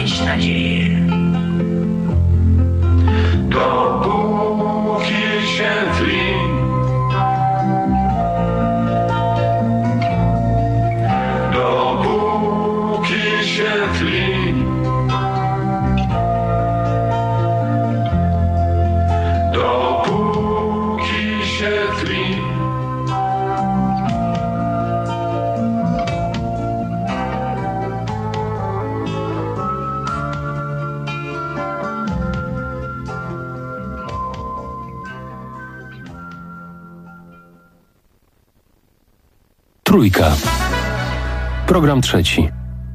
mieć nadzieję. Dopóki się tli, dopóki się tli, dopóki się tli. Trójka. Program trzeci.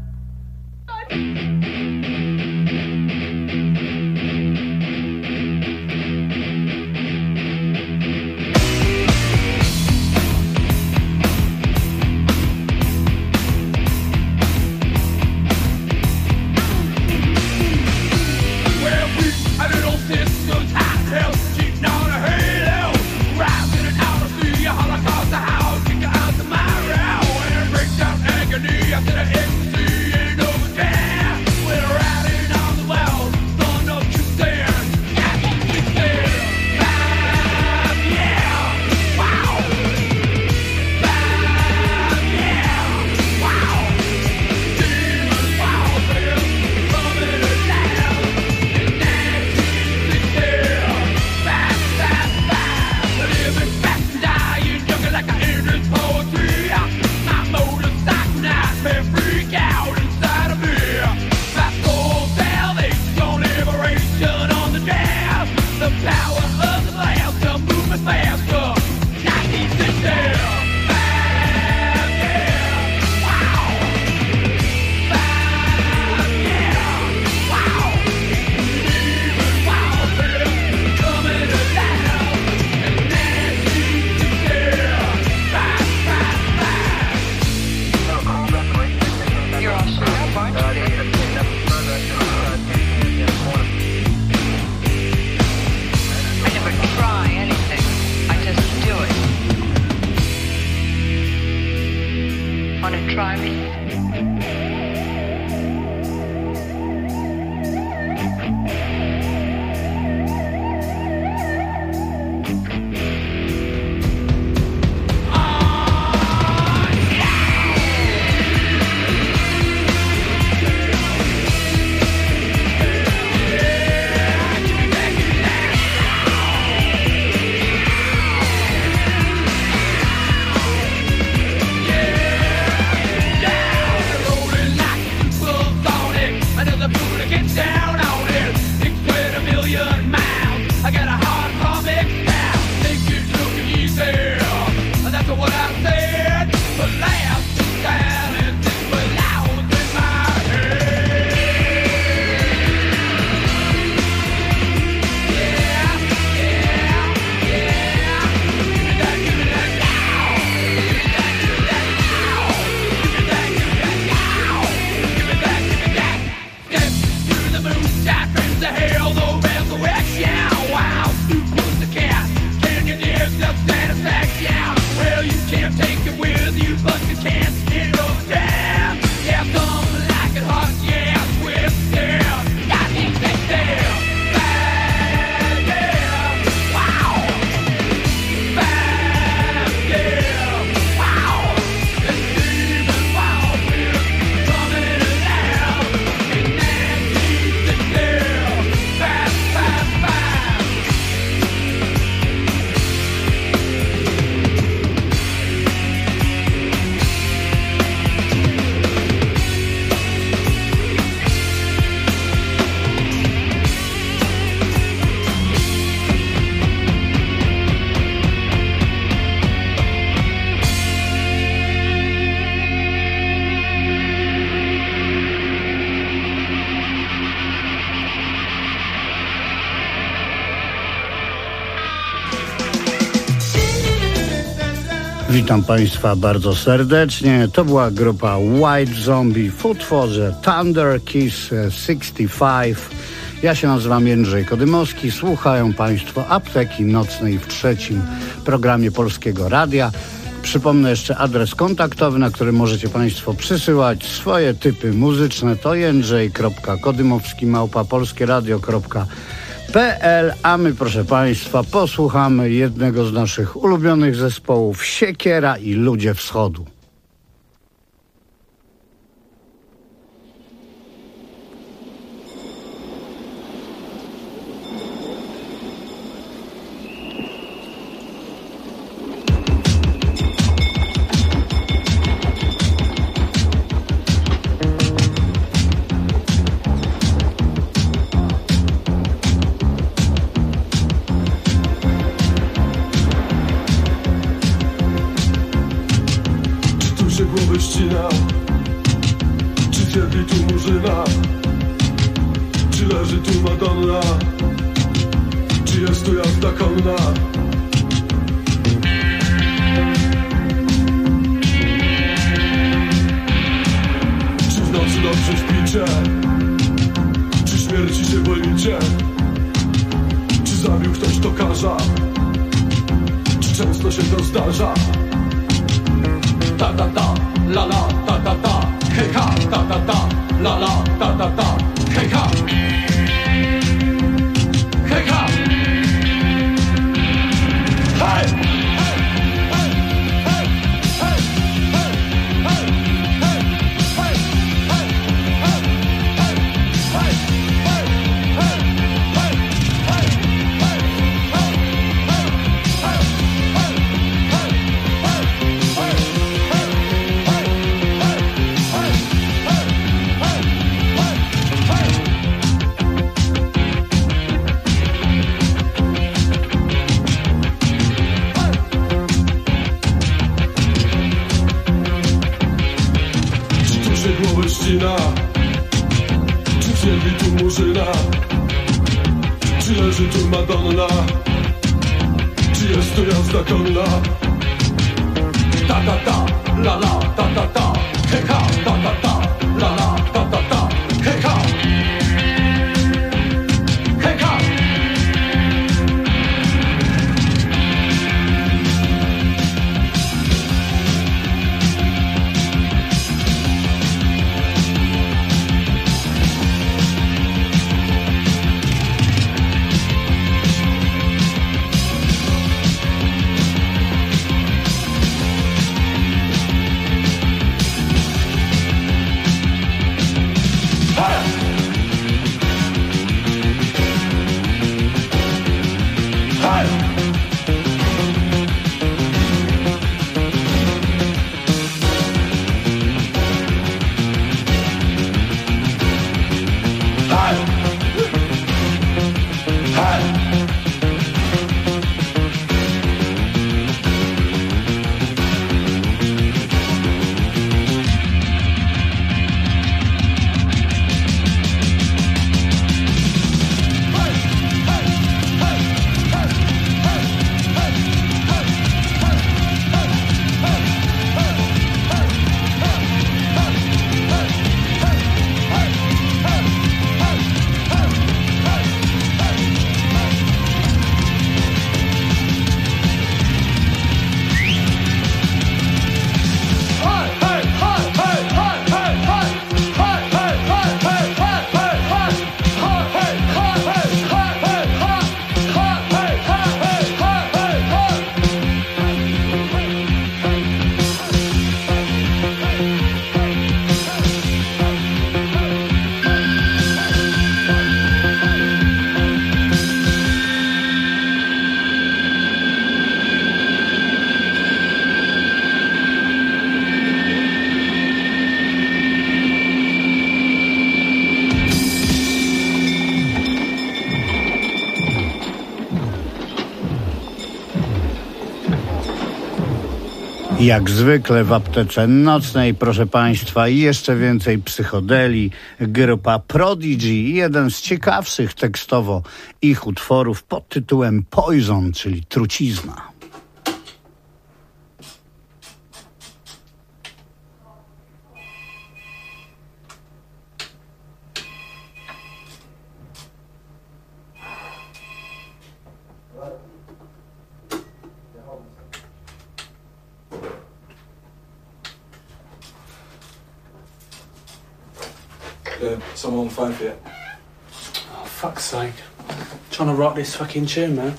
Witam Państwa bardzo serdecznie. To była grupa White Zombie w utworze Thunder Kiss 65. Ja się nazywam Jędrzej Kodymowski. Słuchają Państwo Apteki Nocnej w trzecim programie Polskiego Radia. Przypomnę jeszcze adres kontaktowy, na który możecie Państwo przysyłać swoje typy muzyczne. To jędrzej.kodymowski@polskieradio.pl, a my, proszę Państwa, posłuchamy jednego z naszych ulubionych zespołów, Siekiera i Ludzie Wschodu. Ścina, czy cierpi tu murzyna, czy leży tu Madonna, czy jest tu jazda konna? Czy w nocy dobrze śpicie, czy śmierci się boicie, czy zabił ktoś tokarza, czy często się to zdarza? Ta ta ta, la la, ta ta ta, hej ha, ta ta ta, la la, ta ta ta, hej ha, hej ha, hej! Ścina, czy cierpi tu murzyna, czy leży tu Madonna, czy jest tu jazda konna? Ta ta ta, la la, ta ta ta, hej ha, ta ta ta, la la, ta ta ta, hej ha, hej ha. Jak zwykle w aptece nocnej, proszę Państwa, i jeszcze więcej psychodeli. Grupa Prodigy, jeden z ciekawszych tekstowo ich utworów pod tytułem Poison, czyli trucizna. someone on the phone for you. Oh, fuck's sake. I'm trying to rock this fucking tune, man.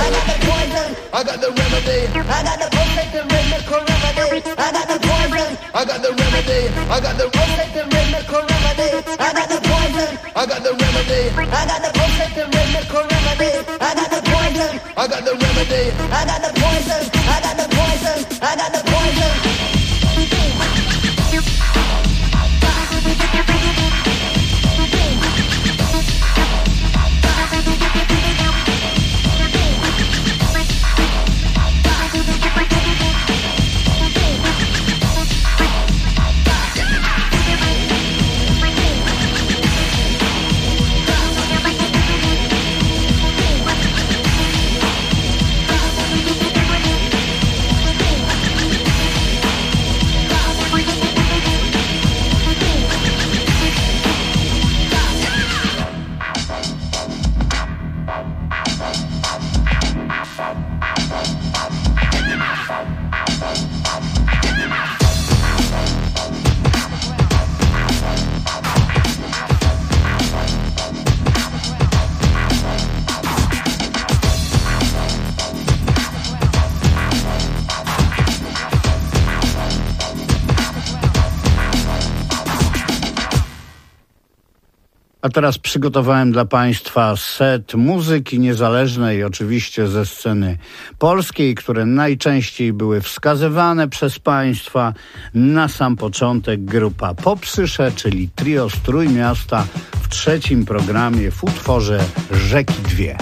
I got the remedy. I got the potion, the rhythmical remedy. I got the poison. I got the remedy. I got the pulsating rhythmical remedy. I got the poison. I got the remedy. I got the pulsating rhythmical remedy. I got the poison. I got the remedy. I got the poison. I got the poison. I got the poison. A teraz przygotowałem dla Państwa set muzyki niezależnej, oczywiście ze sceny polskiej, które najczęściej były wskazywane przez Państwa. Na sam początek grupa Popsysze, czyli trio z Trójmiasta w trzecim programie w utworze Rzeki Dwie.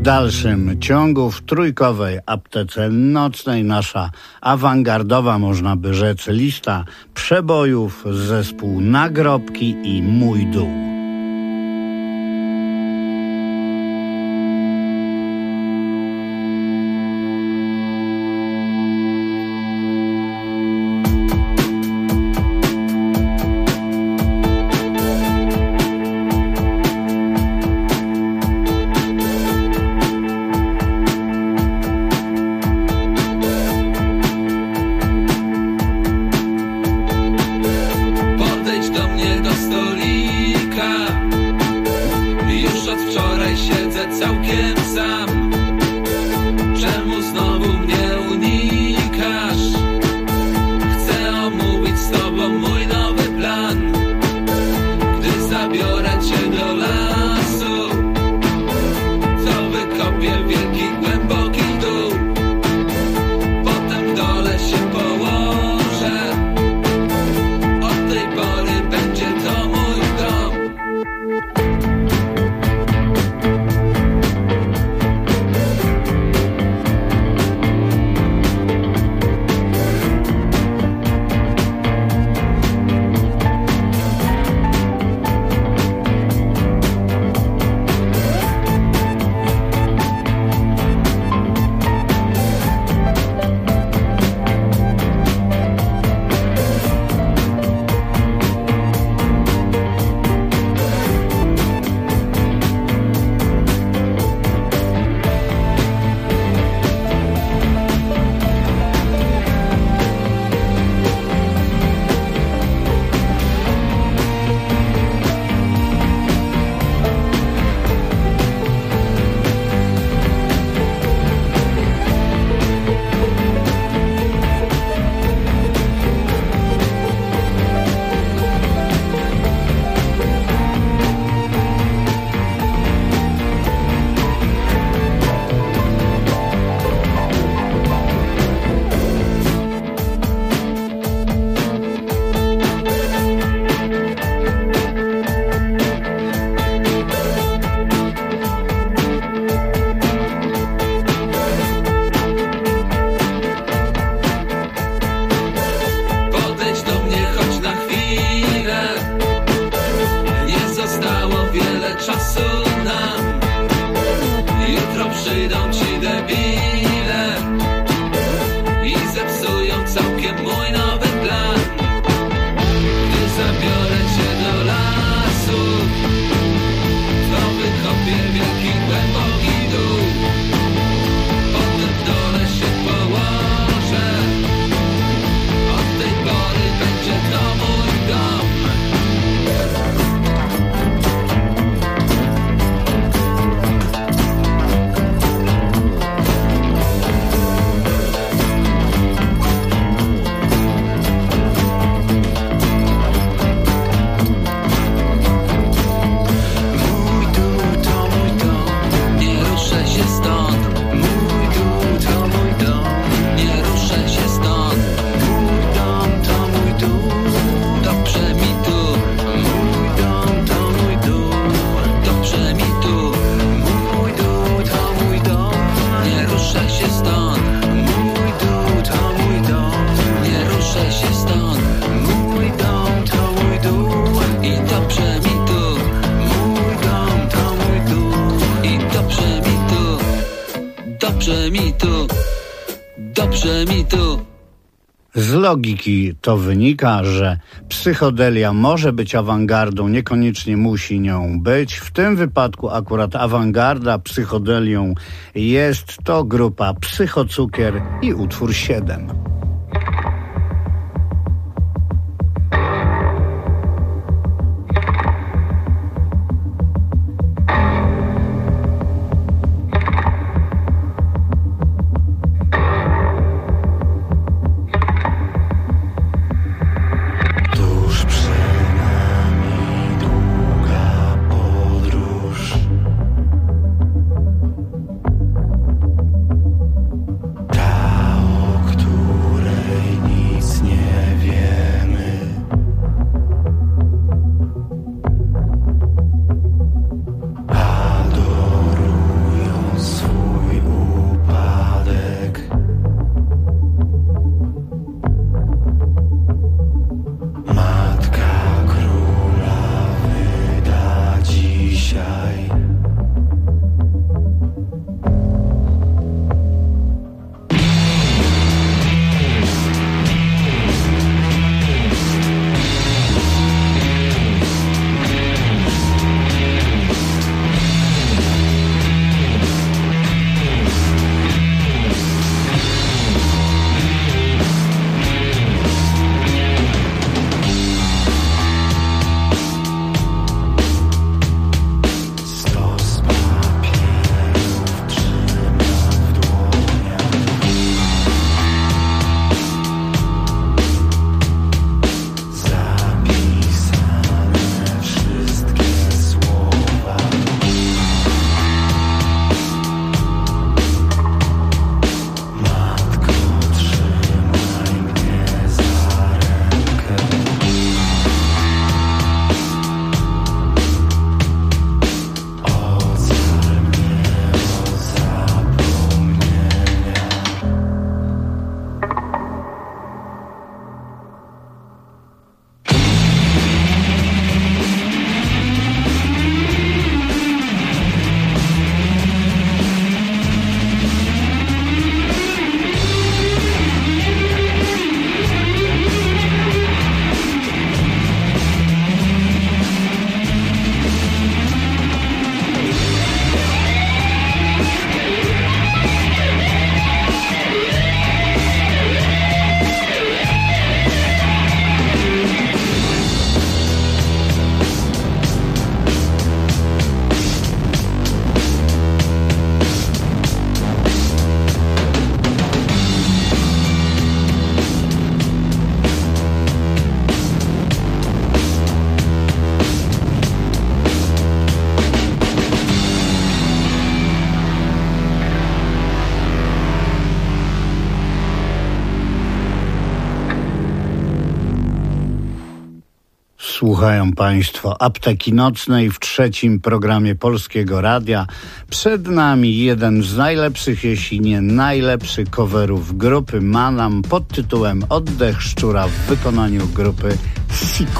dalszym ciągu w trójkowej aptece nocnej nasza awangardowa, można by rzec, lista przebojów, zespół Nagrobki i Mój Dół. Dobrze mi tu. Z logiki to wynika, że psychodelia może być awangardą, niekoniecznie musi nią być. W tym wypadku akurat awangarda psychodelią jest to grupa Psychocukier i utwór 7. Ta, o której Słuchają Państwo Apteki Nocnej w trzecim programie Polskiego Radia. Przed nami jeden z najlepszych, jeśli nie najlepszy coverów grupy Manam pod tytułem Oddech Szczura w wykonaniu grupy Siku.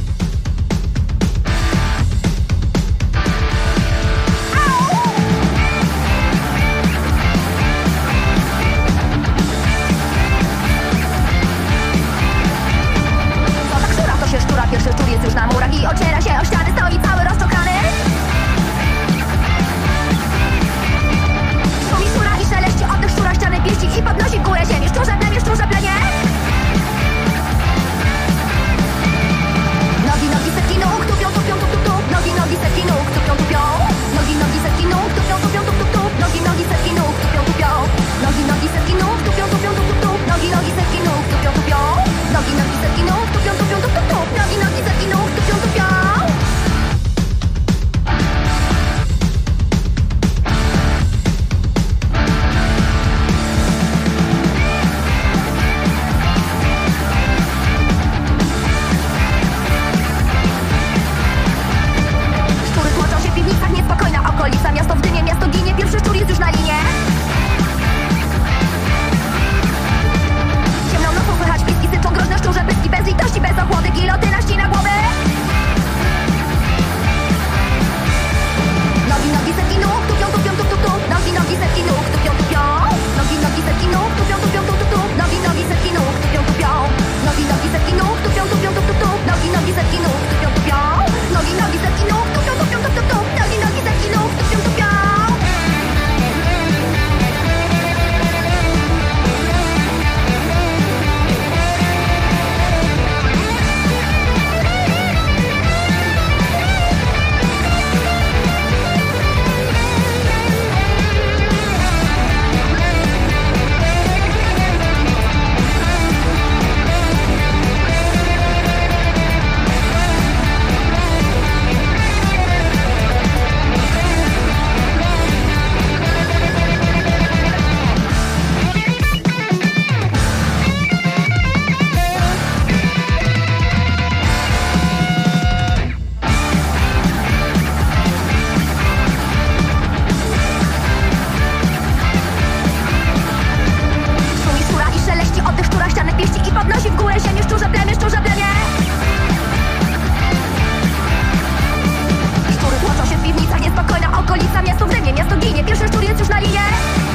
Pierwszy szczur jest już na murach i ociera się o ściany, stoi cały rozczokany. Szumi szczura i szeleści oddech szczura, ściany pieści i podnosi w górę ziemi. Szczurze plemię, szczurze plemię. Nogi, nogi, setki nóg, tupią, tupią, tup, tup, tup. Nogi, nogi, setki nóg, tupią, tupią. Nogi, nogi, setki nóg, tupią, tupią, tup, tup, tup. Nogi, nogi, setki nóg, tupią, tupią. Nogi, nogi, setki nóg, tupią, tupią, tup, tup, tup. Nogi, nogi, setki nóg, tupią, tupią. Nogi, nogi, setki nóg, tupią, tupią, tup, tup, tup. Nogi, nogi, setki nóg, tupią, tupią. Szczury tłoczą się w piwnicach, niespokojna okolica. Miasto w dymie, miasto ginie, pierwszy szczur jest już na linie. Ciemną nocą słychać piski, syczą groźne szczurze pyski. Bez litości, bez ochłody, gilotyna ścina głowy. Nogi, nogi, setki nóg, tupią, tupią, tup, tup, tup. Nogi, nogi, setki nóg, tupią, tupią. Nogi, nogi, setki nóg, tupią, tupią, tup, tup, tup. Nogi, nogi, setki nóg, tupią, tupią. Nogi, nogi, setki nóg, tupią, tupią, tup, tup, tup. Nogi, nogi, setki nóg, tupią, tupią. Nogi, nogi, setki nóg, tupią, tupią, tup, tup, tup. Nogi, nogi, setki nóg, tupią, tupią. Szumi szczura i szeleści oddech szczura, ściany pieści i podnosi w górę ziemię. Szczurze plemię, szczurze plemię. Szczury tłoczą się w piwnicach, niespokojna okolica. Miasto w dymie, miasto ginie, pierwszy szczur jest już na linie.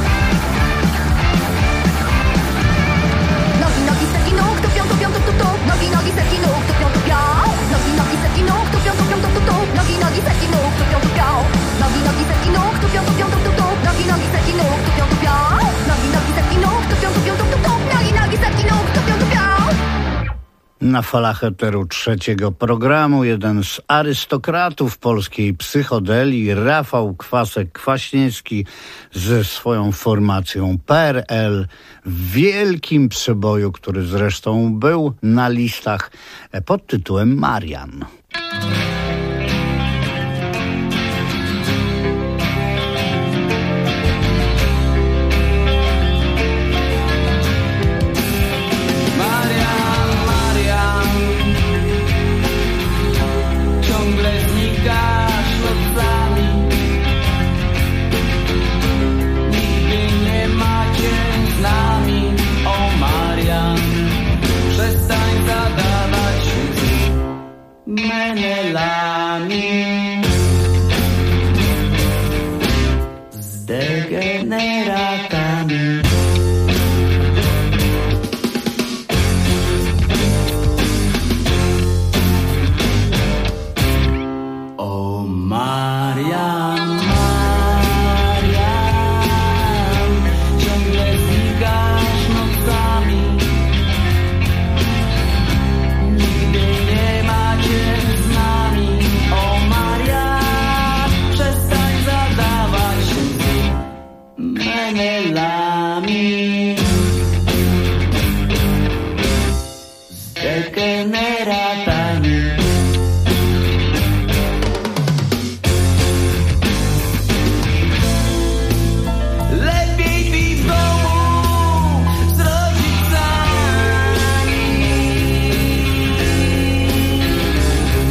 Nogi, nogi, setki nóg, tupią, tupią, tup, tup, tup. Nogi, nogi, setki nóg, tupią, tupią. Nogi, nogi, setki nóg, tupią, tupią, tup, tup, tup. Nogi, nogi, setki nóg, tupią, tupią. Nogi, nogi, setki nóg, tupią, tupią, tup, tup, tup. Nogi, nogi, setki nóg, tupią, tupią. Nogi, nogi, setki nóg, tupią, tupią, tup, tup, tup. Nogi, nogi, setki nóg, tupią, tupią. Na falach eteru trzeciego programu jeden z arystokratów polskiej psychodelii, Rafał Kwasek-Kwaśniewski ze swoją formacją PRL w wielkim przeboju, który zresztą był na listach pod tytułem Marian. Ciągle znikasz nocami. Nigdy nie macie z nami. O Marian, przestań zadawać się menelami. Z degeneratami. O Marian, Marian, ciągle znikasz nocami. Nigdy nie macie z nami. O Marian, przestań zadawać się menelami. Z degeneratami. Lepiej mi w domu z rodzicami.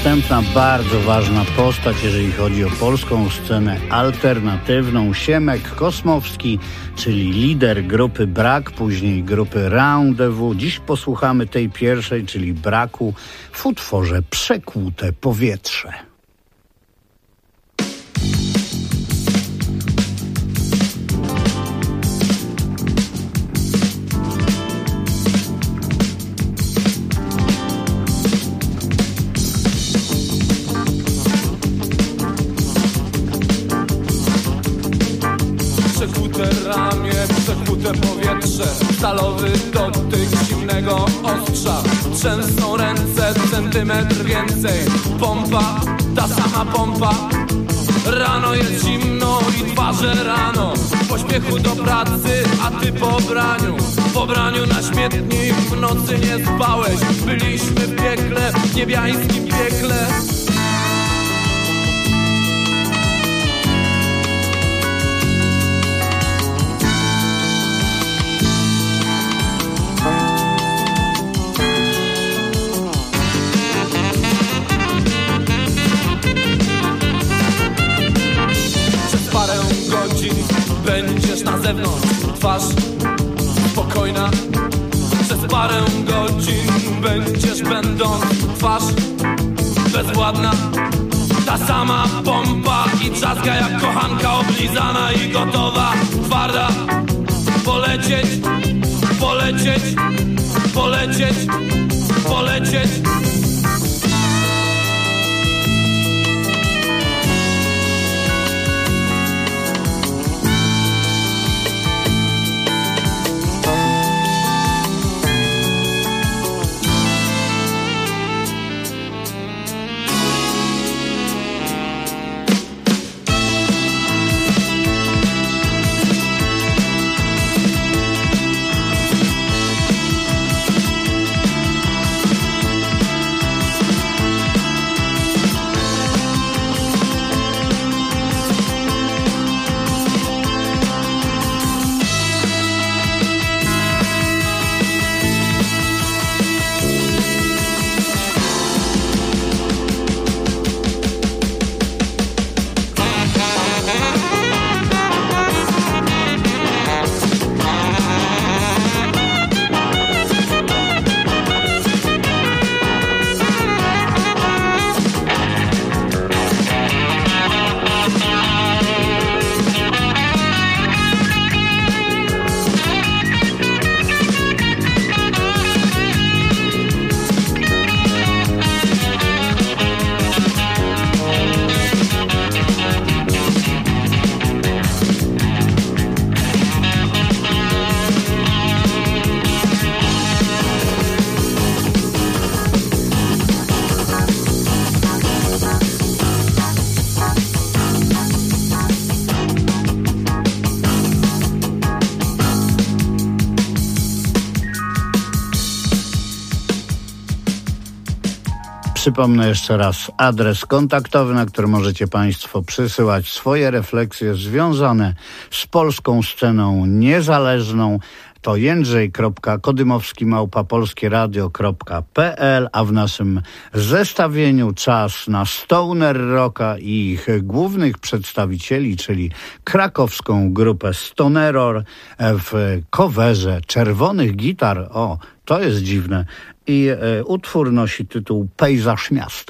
następna bardzo ważna postać, jeżeli chodzi o polską scenę alternatywną. Siemek Kosmowski, czyli lider grupy Brak, później grupy Rendezvous. Dziś posłuchamy tej pierwszej, czyli Braku, w utworze Przekłute powietrze. Przekute ramię, przekute powietrze, stalowy dotyk zimnego ostrza. Trzęsą ręce, centymetr więcej. Pompa, ta sama pompa. Rano jest zimno i twarze rano. W pośpiechu do pracy, a ty po braniu na śmietnik. W nocy nie spałeś, byliśmy w piekle, w niebiańskim piekle. Będziesz na zewnątrz, twarz spokojna. Przez parę godzin będziesz będąc, twarz bezwładna. Ta sama pompa i trzaska jak kochanka oblizana i gotowa, twarda. Polecieć, polecieć, polecieć, polecieć. Przypomnę jeszcze raz adres kontaktowy, na który możecie Państwo przysyłać swoje refleksje związane z polską sceną niezależną. To jędrzej.kodymowski@polskieradio.pl, a w naszym zestawieniu czas na Stoner Rocka i ich głównych przedstawicieli, czyli krakowską grupę Stoneror w coverze Czerwonych Gitar. O, to jest dziwne. I utwór nosi tytuł Pejzaż miasta.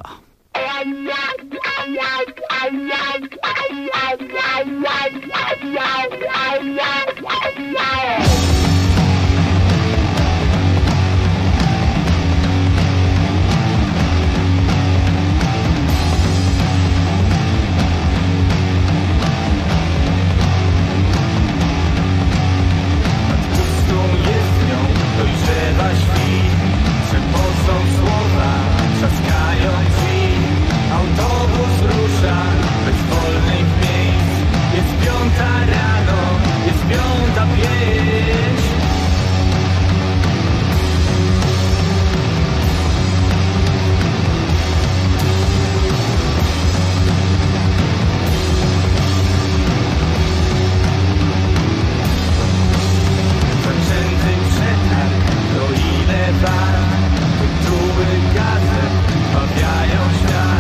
Autobus rusza bez wolnych miejsc. Jest 5 rano, jest 5:05. Zaczęty przetarg, to ile war, tytuły gazet bawiają świat.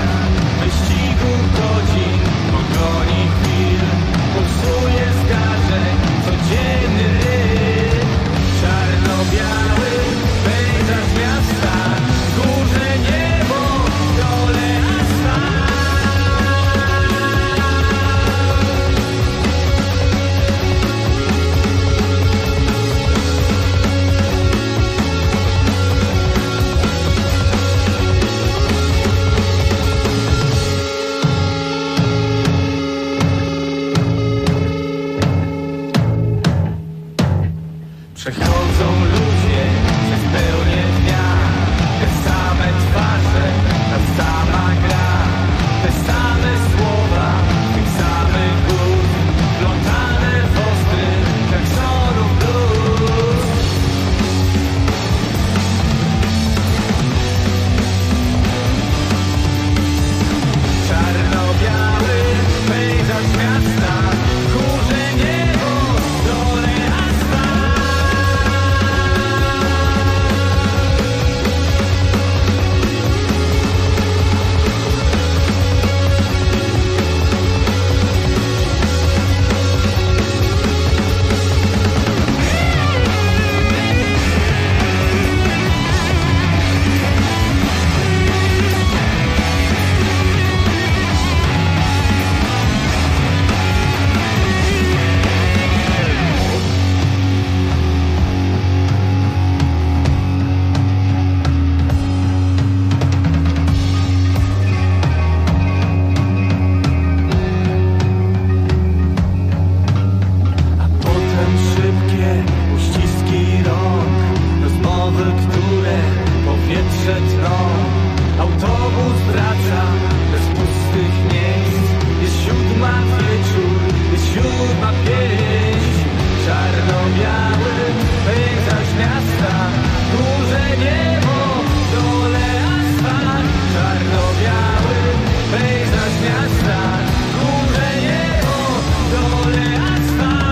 się uściski rąk, rozmowy, które powietrze trą. Autobus wraca bez pustych miejsc. Jest 7 wieczór, jest 7:05. Czarno-biały pejzaż miasta, duże niebo, dole asfalt. Czarno-biały pejzaż miasta, duże niebo, dole asfalt.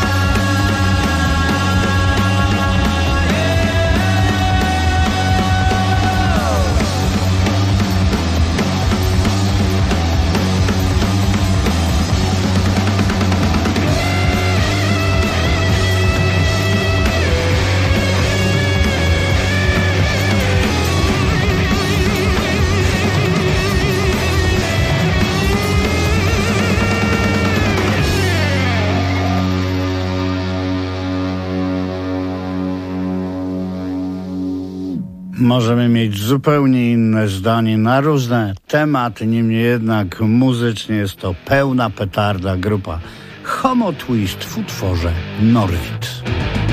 Możemy mieć zupełnie inne zdanie na różne tematy, niemniej jednak muzycznie jest to pełna petarda. Grupa Homo Twist w utworze Norwid.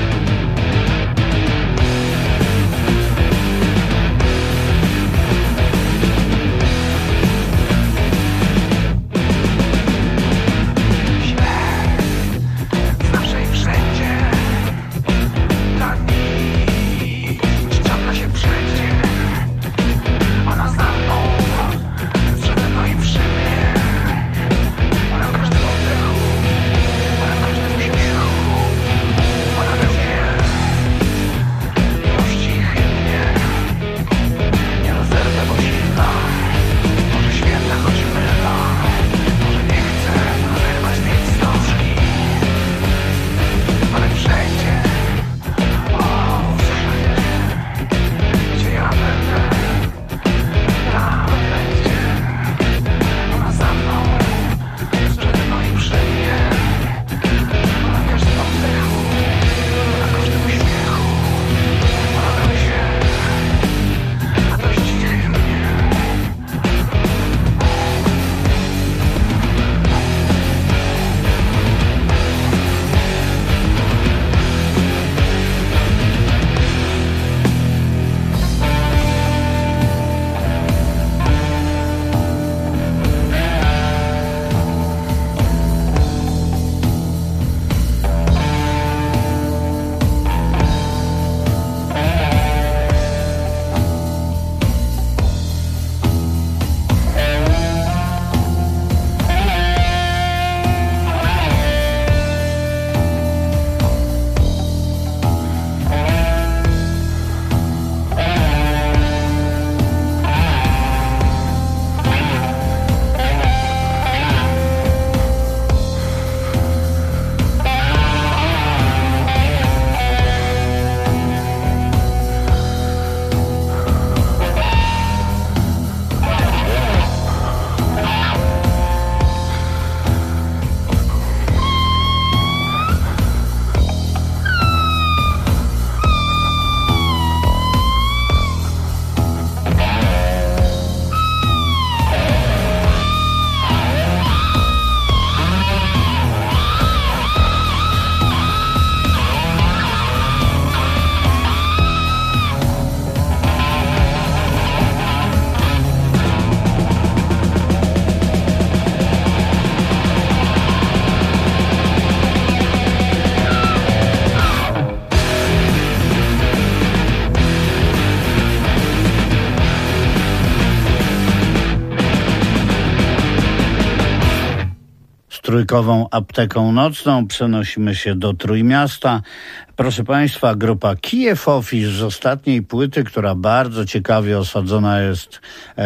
Trójkową apteką nocną przenosimy się do Trójmiasta. Proszę Państwa, grupa Kijew Office z ostatniej płyty, która bardzo ciekawie osadzona jest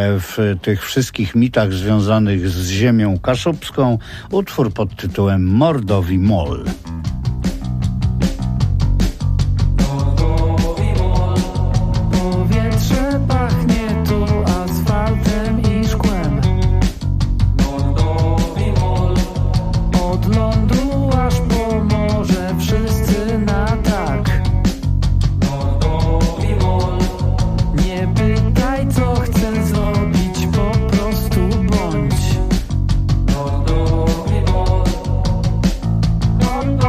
w tych wszystkich mitach związanych z ziemią kaszubską. Utwór pod tytułem Mordowi Mol. Powietrze pachnie tu asfaltem i szkłem. Od lądu aż po morze wszyscy na tak. Nie pytaj co chcę zrobić, po prostu bądź.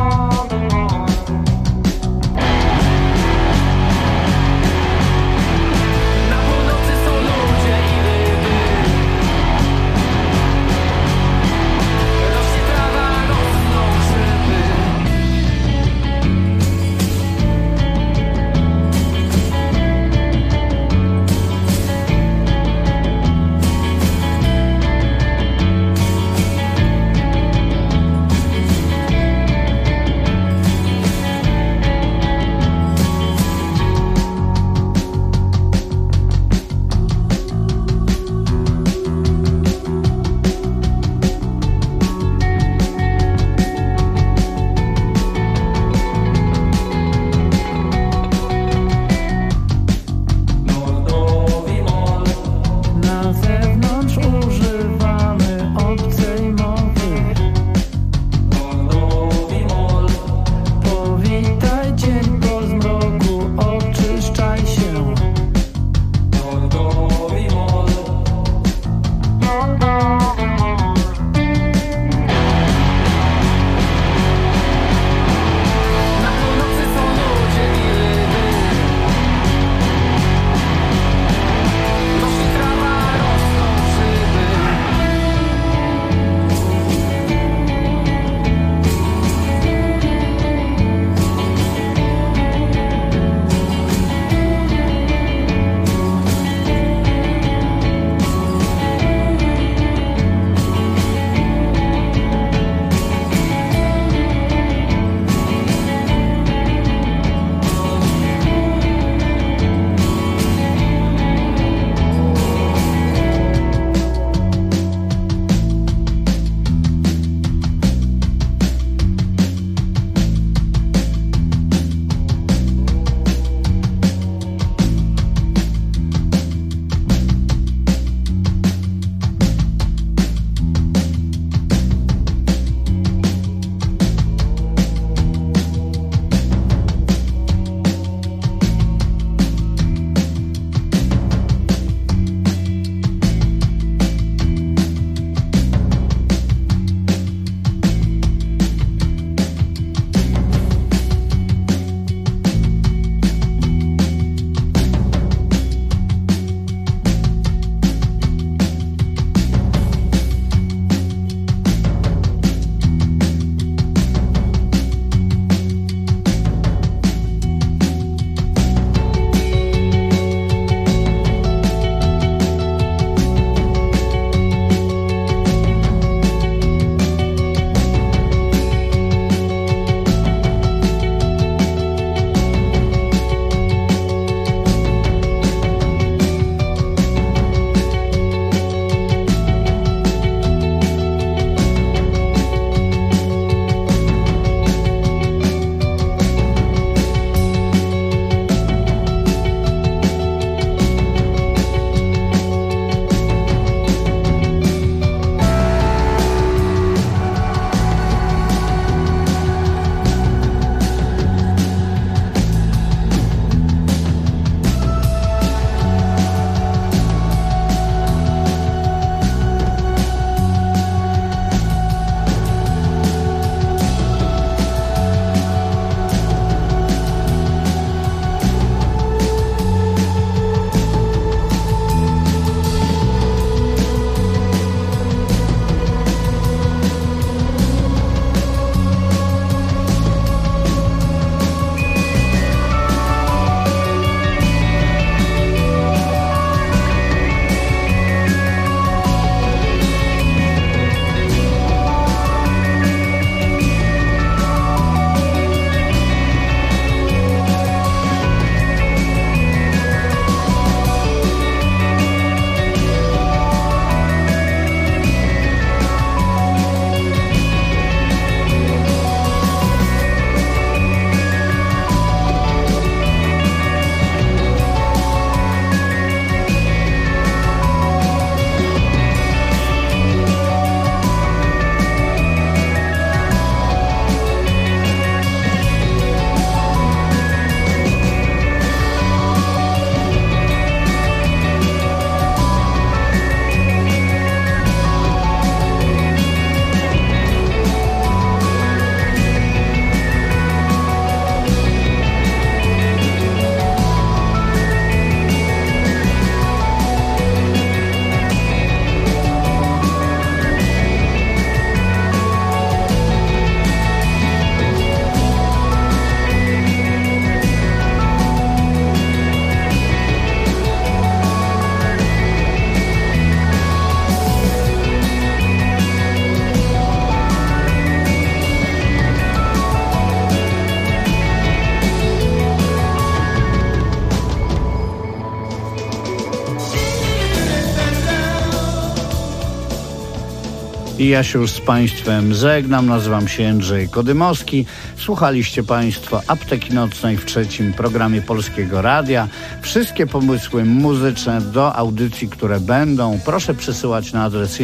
I ja się już z Państwem żegnam. Nazywam się Jędrzej Kodymowski. Słuchaliście Państwo Apteki Nocnej w trzecim programie Polskiego Radia. Wszystkie pomysły muzyczne do audycji, które będą, proszę przesyłać na adres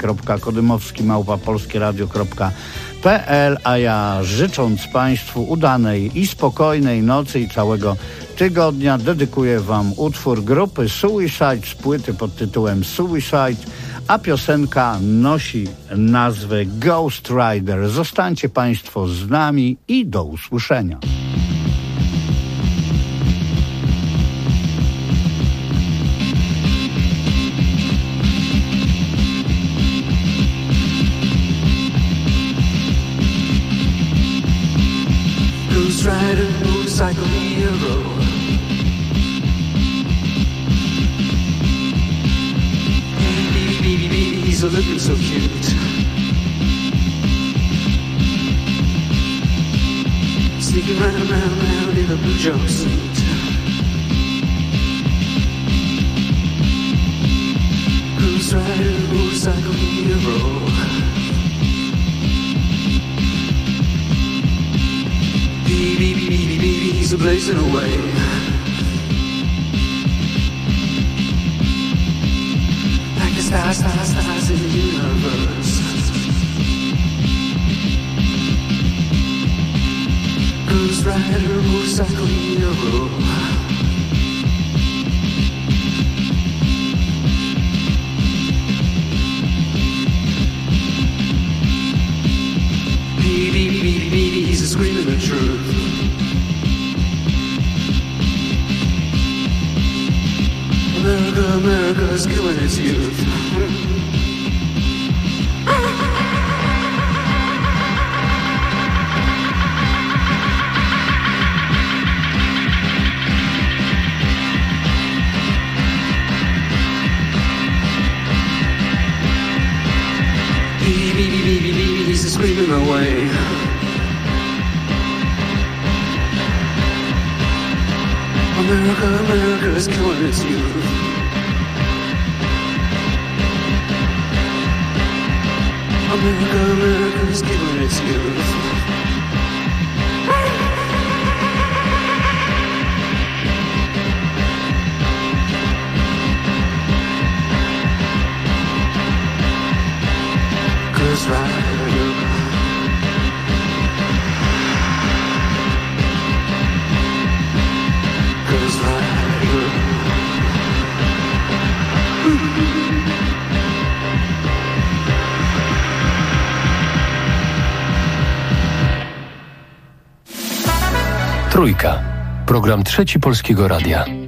jędrzej.kodymowski@polskieradio.pl, a ja życząc Państwu udanej i spokojnej nocy i całego tygodnia dedykuję Wam utwór grupy Suicide z płyty pod tytułem Suicide, a piosenka nosi nazwę Ghost Rider. Zostańcie Państwo z nami i do usłyszenia. Ghost Rider, motorcycle hero. He's a looking so cute. Sneaking round in a blue jumpsuit. Ghost Rider, motorcycle hero. Baby, he's a blazing away. Stars in the universe. Ghost Rider, motorcycle hero. Baby, he's a screaming the truth. America's killing its youth. Baby, he's screaming away. America's killing its youth. America's killing its youth. Ghost Rider. Ghost Rider. Trójka. Program Trzeci Polskiego Radia.